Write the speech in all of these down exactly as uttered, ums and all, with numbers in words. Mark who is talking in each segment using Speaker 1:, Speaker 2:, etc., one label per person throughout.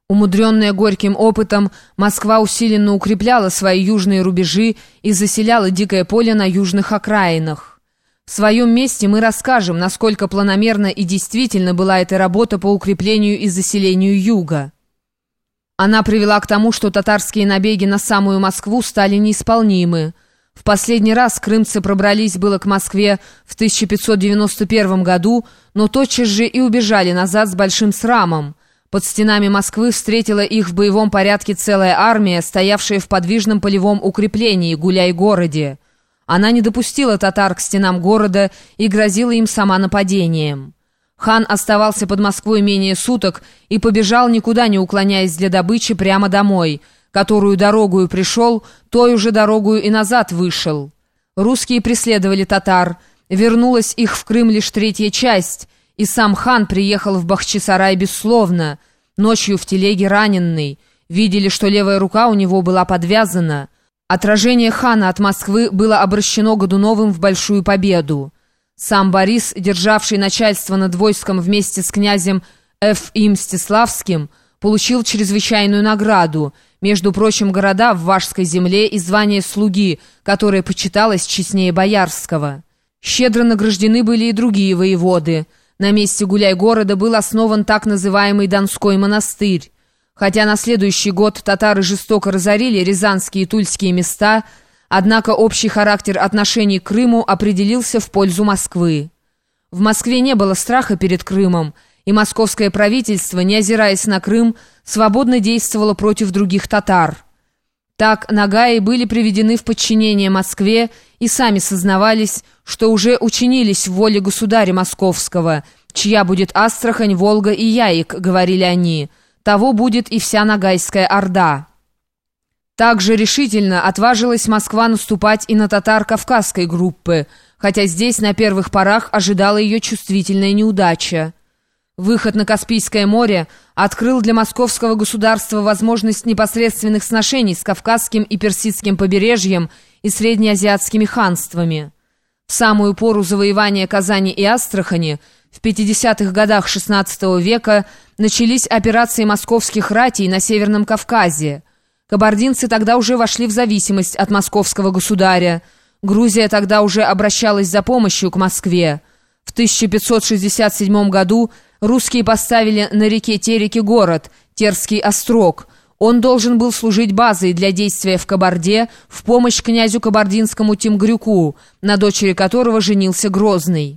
Speaker 1: Умудренная горьким опытом, Москва усиленно укрепляла свои южные рубежи и заселяла дикое поле на южных окраинах. В своем месте мы расскажем, насколько планомерно и действительно была эта работа по укреплению и заселению юга. Она привела к тому, что татарские набеги на самую Москву стали неисполнимы. В последний раз крымцы пробрались было к Москве в тысяча пятьсот девяносто первом году, но тотчас же и убежали назад с большим срамом. Под стенами Москвы встретила их в боевом порядке целая армия, стоявшая в подвижном полевом укреплении Гуляй-городе. Она не допустила татар к стенам города и грозила им сама нападением. Хан оставался под Москвой менее суток и побежал, никуда не уклоняясь для добычи, прямо домой, которую дорогою пришел, той уже дорогою и назад вышел. Русские преследовали татар, вернулась их в Крым лишь третья часть, и сам хан приехал в Бахчисарай бессловно, ночью в телеге раненый. Видели, что левая рука у него была подвязана. Отражение хана от Москвы было обращено Годуновым в большую победу. Сам Борис, державший начальство над войском вместе с князем Ф И Мстиславским, получил чрезвычайную награду, между прочим, города в Вашской земле и звание слуги, которое почиталось честнее боярского. Щедро награждены были и другие воеводы. На месте Гуляй-города был основан так называемый Донской монастырь. Хотя на следующий год татары жестоко разорили рязанские и тульские места, однако общий характер отношений к Крыму определился в пользу Москвы. В Москве не было страха перед Крымом, и московское правительство, не озираясь на Крым, свободно действовало против других татар. Так нагаи были приведены в подчинение Москве и сами сознавались, что уже учинились в воле государя московского, чья будет Астрахань, Волга и Яик, говорили они, того будет и вся нагайская орда. Также решительно отважилась Москва наступать и на татар кавказской группы, хотя здесь на первых порах ожидала ее чувствительная неудача. Выход на Каспийское море открыл для московского государства возможность непосредственных сношений с Кавказским и Персидским побережьем и среднеазиатскими ханствами. В самую пору завоевания Казани и Астрахани в пятидесятых годах шестнадцатого века начались операции московских ратей на Северном Кавказе. Кабардинцы тогда уже вошли в зависимость от московского государя. Грузия тогда уже обращалась за помощью к Москве. В тысяча пятьсот шестьдесят седьмом году русские поставили на реке Тереке город, Терский острог. Он должен был служить базой для действия в Кабарде в помощь князю кабардинскому Тимгрюку, на дочери которого женился Грозный.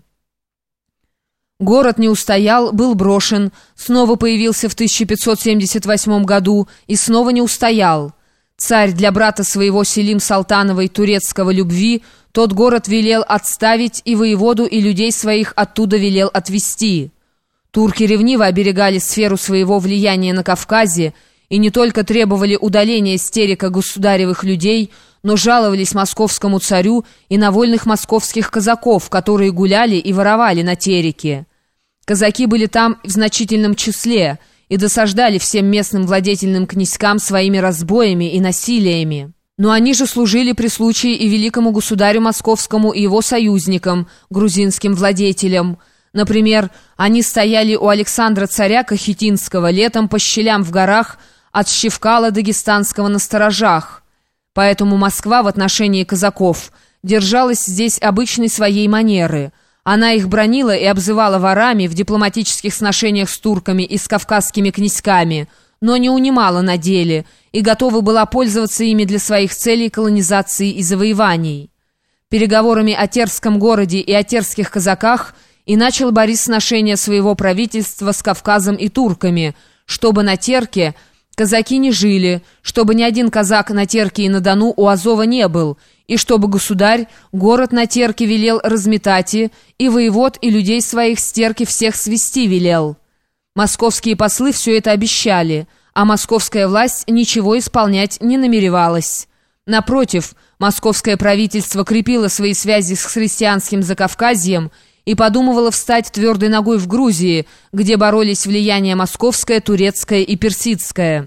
Speaker 1: Город не устоял, был брошен, снова появился в тысяча пятьсот семьдесят восьмом году и снова не устоял. Царь для брата своего Селим Салтановой турецкого любви тот город велел отставить, и воеводу и людей своих оттуда велел отвести. Турки ревниво оберегали сферу своего влияния на Кавказе и не только требовали удаления с Терека государевых людей, но жаловались московскому царю и на вольных московских казаков, которые гуляли и воровали на Тереке. Казаки были там в значительном числе и досаждали всем местным владетельным князькам своими разбоями и насилиями. Но они же служили при случае и великому государю московскому и его союзникам, грузинским владетелям. Например, они стояли у Александра царя Кахетинского летом по щелям в горах от Щевкала Дагестанского на сторожах. Поэтому Москва в отношении казаков держалась здесь обычной своей манеры. Она их бранила и обзывала ворами в дипломатических сношениях с турками и с кавказскими князьками, но не унимала на деле и готова была пользоваться ими для своих целей колонизации и завоеваний. Переговорами о Терском городе и о терских казаках и начал Борис сношения своего правительства с Кавказом и турками, чтобы на Терке казаки не жили, чтобы ни один казак на Терке и на Дону у Азова не был, и чтобы государь город на Терке велел разметать и, и воевод и людей своих с Терки всех свести велел. Московские послы все это обещали, а московская власть ничего исполнять не намеревалась. Напротив, московское правительство крепило свои связи с христианским Закавказьем и подумывало встать твердой ногой в Грузии, где боролись влияние московское, турецкое и персидское.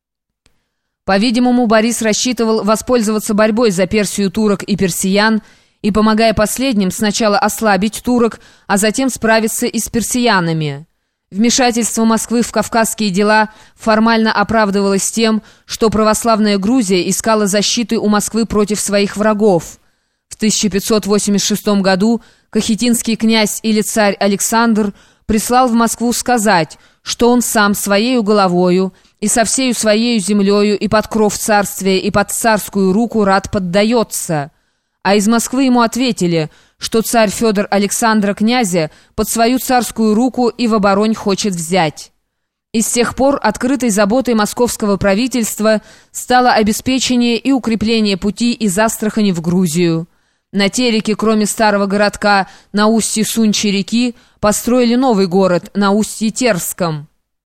Speaker 1: По-видимому, Борис рассчитывал воспользоваться борьбой за Персию турок и персиян и, помогая последним, сначала ослабить турок, а затем справиться и с персиянами. Вмешательство Москвы в кавказские дела формально оправдывалось тем, что православная Грузия искала защиты у Москвы против своих врагов. В тысяча пятьсот восемьдесят шестом году кахетинский князь или царь Александр прислал в Москву сказать, что он сам своею головою и со всею своею землею и под кров царствия и под царскую руку рад поддается. А из Москвы ему ответили, что царь Федор Александра князя под свою царскую руку и в оборонь хочет взять. И с тех пор открытой заботой московского правительства стало обеспечение и укрепление пути из Астрахани в Грузию. На Тереке, кроме старого городка, на устье Сунчи реки, построили новый город на устье Терском.